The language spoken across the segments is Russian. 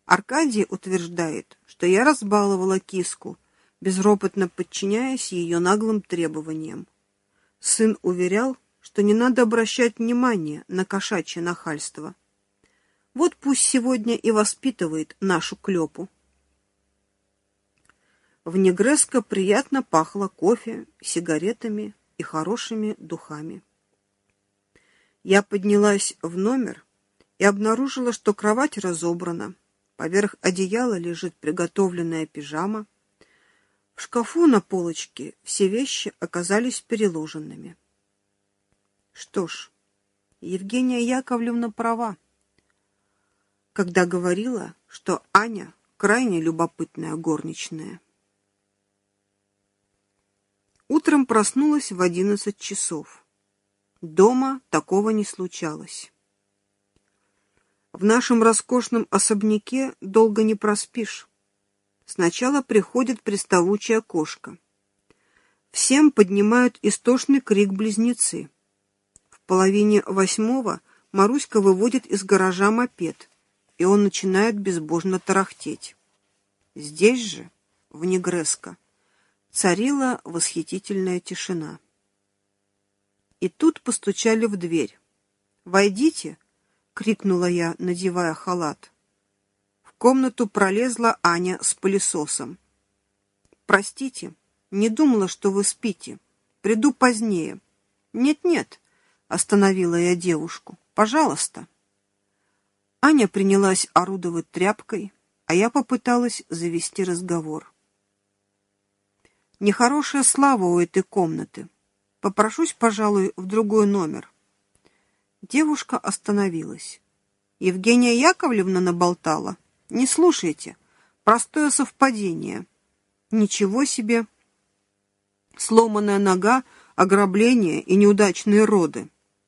Аркадий утверждает, что я разбаловала киску, безропотно подчиняясь ее наглым требованиям. Сын уверял, что не надо обращать внимание на кошачье нахальство. Вот пусть сегодня и воспитывает нашу Клёпу. В Негреско приятно пахло кофе, сигаретами и хорошими духами. Я поднялась в номер и обнаружила, что кровать разобрана. Поверх одеяла лежит приготовленная пижама. В шкафу на полочке все вещи оказались переложенными. Что ж, Евгения Яковлевна права, когда говорила, что Аня крайне любопытная горничная. Утром проснулась в 11 часов. Дома такого не случалось. В нашем роскошном особняке долго не проспишь. Сначала приходит приставучая кошка. Всем поднимают истошный крик близнецы. В 7:30 Маруська выводит из гаража мопед, и он начинает безбожно тарахтеть. Здесь же, в Негреско, царила восхитительная тишина. И тут постучали в дверь. «Войдите!» — крикнула я, надевая халат. В комнату пролезла Аня с пылесосом. «Простите, не думала, что вы спите. Приду позднее». «Нет-нет», — остановила я девушку. «Пожалуйста». Аня принялась орудовать тряпкой, а я попыталась завести разговор. «Нехорошая слава у этой комнаты. Попрошусь, пожалуй, в другой номер». Девушка остановилась. «Евгения Яковлевна наболтала? Не слушайте. Простое совпадение». «Ничего себе! Сломанная нога, ограбление и неудачные роды».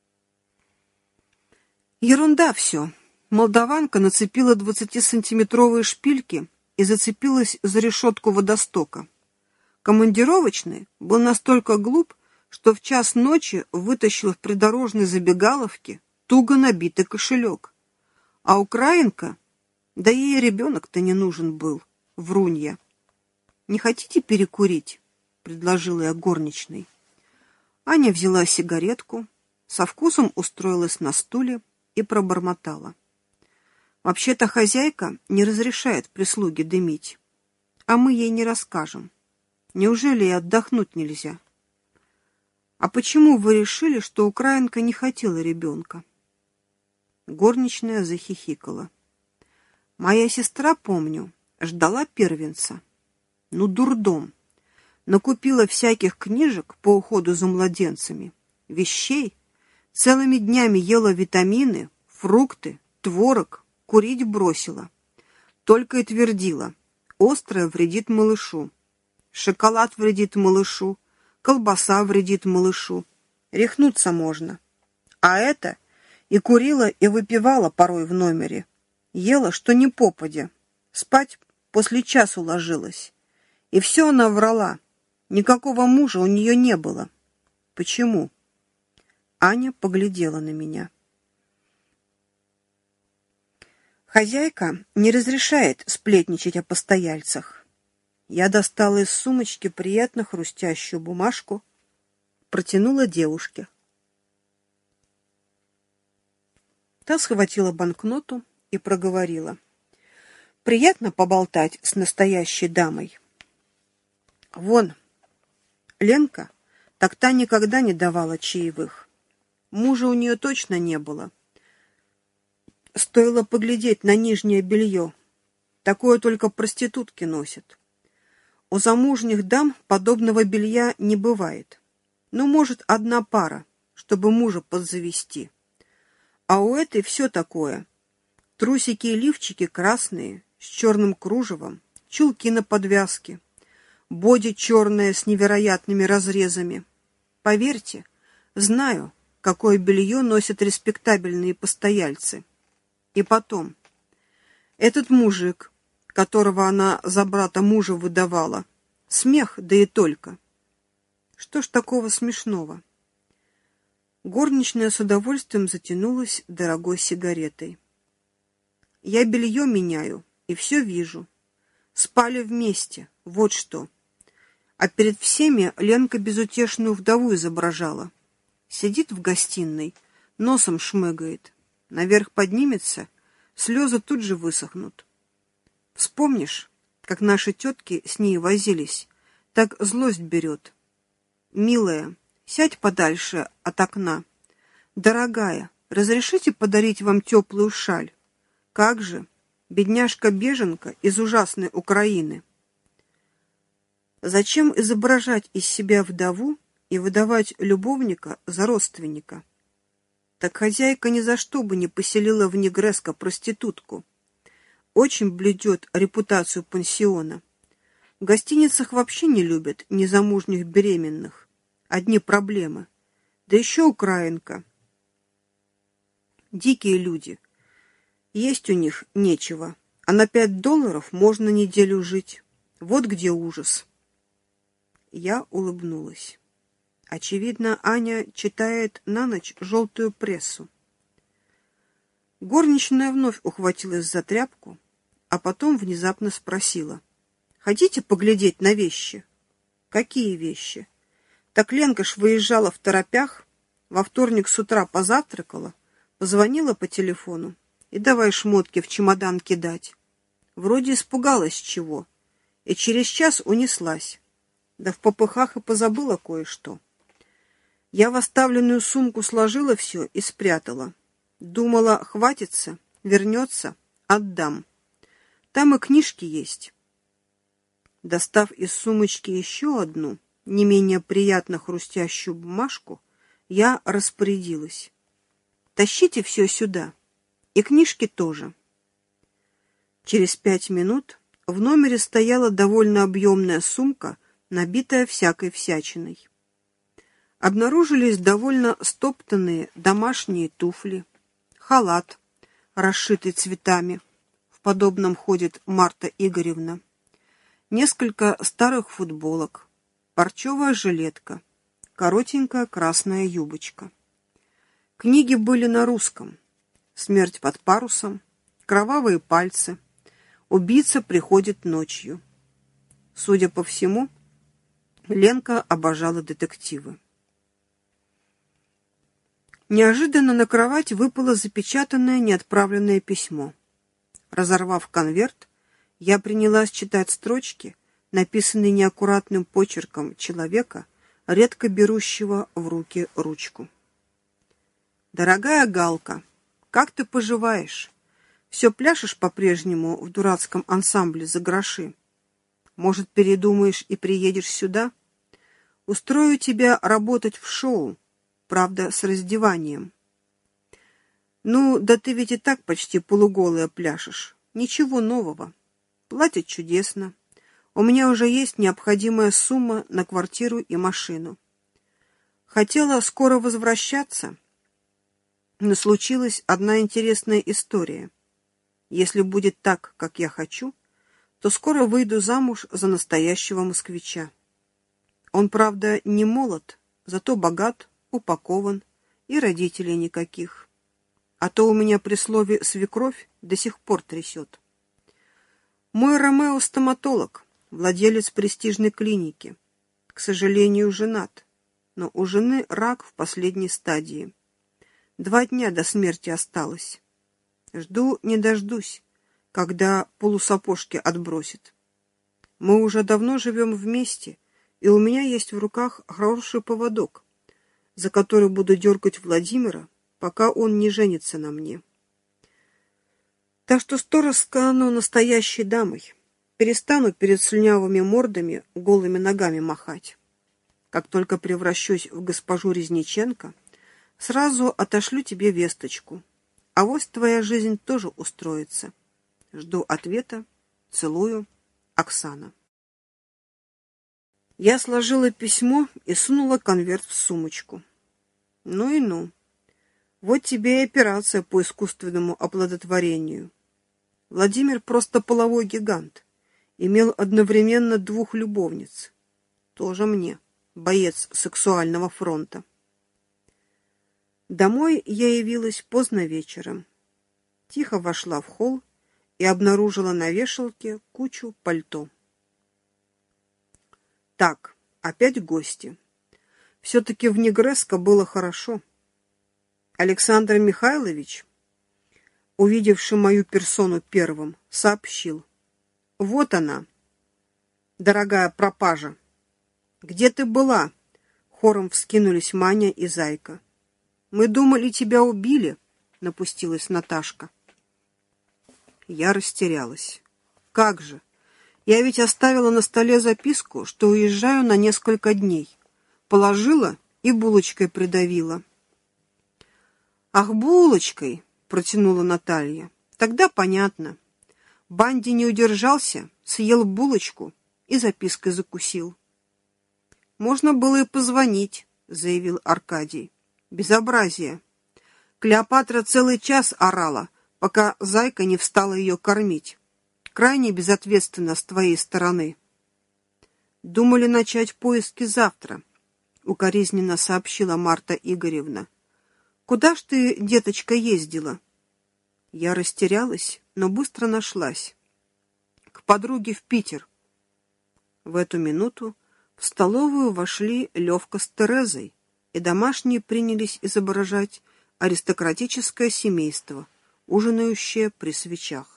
«Ерунда все». Молдаванка нацепила 20-сантиметровые шпильки и зацепилась за решетку водостока. Командировочный был настолько глуп, что в 1:00 ночи вытащил в придорожной забегаловке туго набитый кошелек. А украинка, да ей ребенок-то не нужен был, врунья. «Не хотите перекурить?» — предложила я горничной. Аня взяла сигаретку, со вкусом устроилась на стуле и пробормотала. «Вообще-то хозяйка не разрешает прислуге дымить, а мы ей не расскажем. Неужели и отдохнуть нельзя?» «А почему вы решили, что украинка не хотела ребенка?» Горничная захихикала. «Моя сестра, помню, ждала первенца. Ну, дурдом. Накупила всяких книжек по уходу за младенцами, вещей, целыми днями ела витамины, фрукты, творог, курить бросила. Только и твердила: острое вредит малышу, шоколад вредит малышу, колбаса вредит малышу. Рехнуться можно. А это и курила, и выпивала порой в номере. Ела, что ни попадя. Спать после часу ложилась. И все она врала. Никакого мужа у нее не было. Почему?» Аня поглядела на меня. «Хозяйка не разрешает сплетничать о постояльцах». Я достала из сумочки приятно хрустящую бумажку, протянула девушке. Та схватила банкноту и проговорила: «Приятно поболтать с настоящей дамой. Вон, Ленка, так та никогда не давала чаевых. Мужа у нее точно не было. Стоило поглядеть на нижнее белье. Такое только проститутки носят. У замужних дам подобного белья не бывает. Ну, может, одна пара, чтобы мужа подзавести. А у этой все такое. Трусики и лифчики красные, с черным кружевом, чулки на подвязке, боди черное с невероятными разрезами. Поверьте, знаю, какое белье носят респектабельные постояльцы. И потом, этот мужик, которого она за брата мужа выдавала, смех, да и только. Что ж такого смешного?» Горничная с удовольствием затянулась дорогой сигаретой. «Я белье меняю, И все вижу. Спали вместе, вот что. А перед всеми Ленка безутешную вдову изображала. Сидит в гостиной, носом шмыгает. Наверх поднимется, слезы тут же высохнут. Вспомнишь, как наши тетки с ней возились, так злость берет. Милая, сядь подальше от окна. Дорогая, разрешите подарить вам теплую шаль? Как же, бедняжка-беженка из ужасной Украины. Зачем изображать из себя вдову и выдавать любовника за родственника? Так хозяйка ни за что бы не поселила в Негреско проститутку. Очень блюдет репутацию пансиона. В гостиницах вообще не любят незамужних беременных. Одни проблемы. Да еще украинка. Дикие люди. Есть у них нечего. А на $5 можно неделю жить. Вот где ужас. Я улыбнулась. Очевидно, Аня читает на ночь желтую прессу. Горничная вновь ухватилась за тряпку, а потом внезапно спросила. «Хотите поглядеть на вещи?» «Какие вещи?» Так Ленка ж выезжала в торопях, во вторник с утра позавтракала, позвонила по телефону и давай шмотки в чемодан кидать. Вроде испугалась чего, и через час унеслась. Да в попыхах и позабыла кое-что. Я в оставленную сумку сложила все и спрятала. Думала, хватится, вернется, отдам. Там и книжки есть. Достав из сумочки еще одну, не менее приятно хрустящую бумажку, я распорядилась. Тащите все сюда. И книжки тоже. Через 5 минут в номере стояла довольно объемная сумка, набитая всякой всячиной. Обнаружились довольно стоптанные домашние туфли, халат, расшитый цветами. В подобном ходит Марта Игоревна. Несколько старых футболок, парчевая жилетка, коротенькая красная юбочка. Книги были на русском. «Смерть под парусом», «Кровавые пальцы», «Убийца приходит ночью». Судя по всему, Ленка обожала детективы. Неожиданно на кровать выпало запечатанное неотправленное письмо. Разорвав конверт, я принялась читать строчки, написанные неаккуратным почерком человека, редко берущего в руки ручку. «Дорогая Галка, как ты поживаешь? Все пляшешь по-прежнему в дурацком ансамбле за гроши? Может, передумаешь и приедешь сюда? Устрою тебя работать в шоу, правда, с раздеванием. Ну, да ты ведь и так почти полуголая пляшешь. Ничего нового. Платят чудесно. У меня уже есть необходимая сумма на квартиру и машину. Хотела скоро возвращаться, но случилась одна интересная история. Если будет так, как я хочу, то скоро выйду замуж за настоящего москвича. Он, правда, не молод, зато богат, упакован и родителей никаких. А то у меня при слове «свекровь» до сих пор трясет. Мой Ромео стоматолог, владелец престижной клиники. К сожалению, женат, но у жены рак в последней стадии. 2 дня до смерти осталось. Жду не дождусь, когда полусапожки отбросит. Мы уже давно живем вместе, и у меня есть в руках хороший поводок, за который буду дергать Владимира, пока он не женится на мне. Так что скоро стану настоящей дамой, перестану перед слюнявыми мордами голыми ногами махать. Как только превращусь в госпожу Резниченко, сразу отошлю тебе весточку. Авось твоя жизнь тоже устроится. Жду ответа. Целую. Оксана. Я сложила письмо и сунула конверт в сумочку. Ну и ну. Вот тебе и операция по искусственному оплодотворению. Владимир просто половой гигант. Имел одновременно 2 любовниц. Тоже мне, боец сексуального фронта. Домой я явилась поздно вечером. Тихо вошла в холл и обнаружила на вешалке кучу пальто. Так, опять гости. Все-таки в Негреско было хорошо. Александр Михайлович, увидевший мою персону первым, сообщил: «Вот она, дорогая пропажа». «Где ты была?» — хором вскинулись Маня и Зайка. «Мы думали, тебя убили», — напустилась Наташка. Я растерялась. «Как же? Я ведь оставила на столе записку, что уезжаю на несколько дней. Положила и булочкой придавила». «Ах, булочкой!» — протянула Наталья. «Тогда понятно. Банди не удержался, съел булочку и запиской закусил». «Можно было и позвонить», — заявил Аркадий. «Безобразие. Клеопатра целый час орала, пока Зайка не встала ее кормить. Крайне безответственно с твоей стороны». «Думали начать поиски завтра», — укоризненно сообщила Марта Игоревна. «Куда ж ты, деточка, ездила?» Я растерялась, но быстро нашлась. «К подруге в Питер». В эту минуту в столовую вошли Левка с Терезой, и домашние принялись изображать аристократическое семейство, ужинающее при свечах.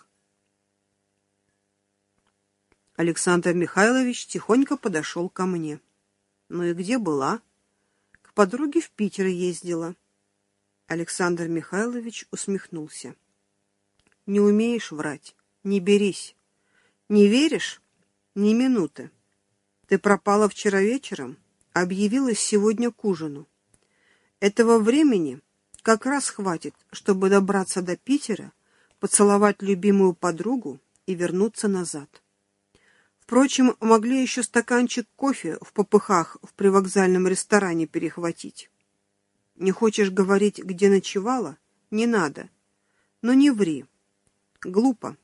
Александр Михайлович тихонько подошел ко мне. «Ну и где была?» «К подруге в Питер ездила». Александр Михайлович усмехнулся. «Не умеешь врать? Не берись. Не веришь? Ни минуты. Ты пропала вчера вечером, объявилась сегодня к ужину. Этого времени как раз хватит, чтобы добраться до Питера, поцеловать любимую подругу и вернуться назад. Впрочем, могли еще стаканчик кофе в попыхах в привокзальном ресторане перехватить. Не хочешь говорить, где ночевала? Не надо. Но не ври. Глупо».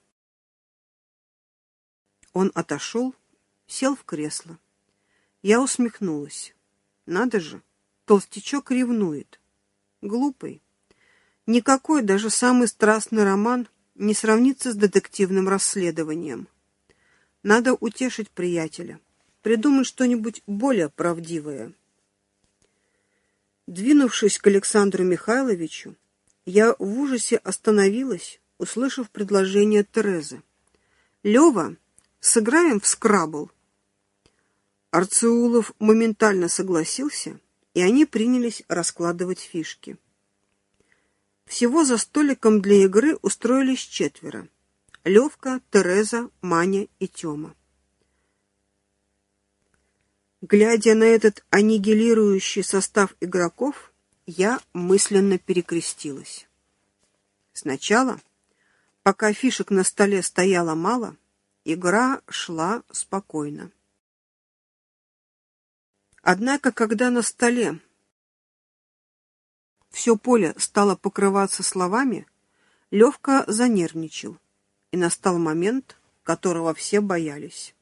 Он отошел, сел в кресло. Я усмехнулась. Надо же, толстячок ревнует. Глупый. Никакой, даже самый страстный роман не сравнится с детективным расследованием. Надо утешить приятеля, придумать что-нибудь более правдивое. Двинувшись к Александру Михайловичу, я в ужасе остановилась, услышав предложение Терезы. «Лева, сыграем в скрабл». Арцеулов моментально согласился, и они принялись раскладывать фишки. Всего за столиком для игры устроились 4: Левка, Тереза, Маня и Тёма. Глядя на этот аннигилирующий состав игроков, я мысленно перекрестилась. Сначала, пока фишек на столе стояло мало, игра шла спокойно. Однако, когда на столе все поле стало покрываться словами, Левка занервничал, и настал момент, которого все боялись.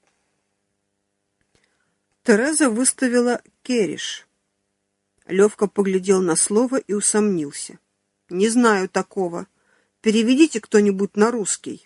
Тереза выставила «кереш». Левка поглядел на слово и усомнился. «Не знаю такого. Переведите кто-нибудь на русский».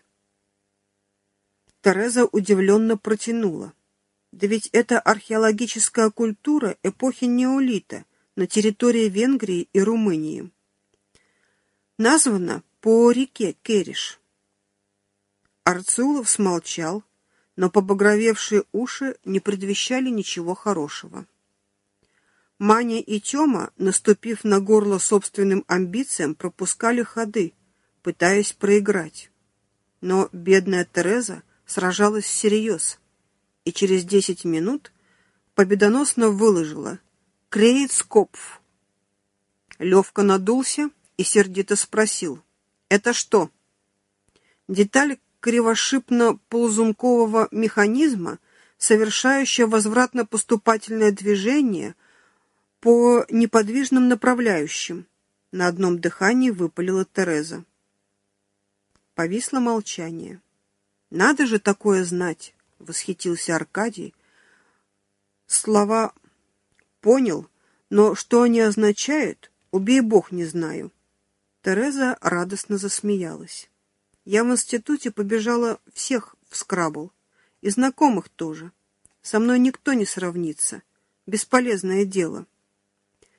Тереза удивленно протянула. «Да ведь это археологическая культура эпохи неолита на территории Венгрии и Румынии. Названа по реке Кереш». Арцеулов смолчал, но побагровевшие уши не предвещали ничего хорошего. Маня и Тёма, наступив на горло собственным амбициям, пропускали ходы, пытаясь проиграть. Но бедная Тереза сражалась всерьез, и через 10 минут победоносно выложила «Креецкопф». Левка надулся и сердито спросил: «Это что?» Деталь кривошипно-ползункового механизма, совершающая возвратно-поступательное движение по неподвижным направляющим, на одном дыхании выпалила Тереза. Повисло молчание. «Надо же такое знать!» — восхитился Аркадий. «Слова понял, но что они означают, убей бог, не знаю». Тереза радостно засмеялась. Я в институте побежала всех в скрабл. И знакомых тоже. Со мной никто не сравнится. Бесполезное дело.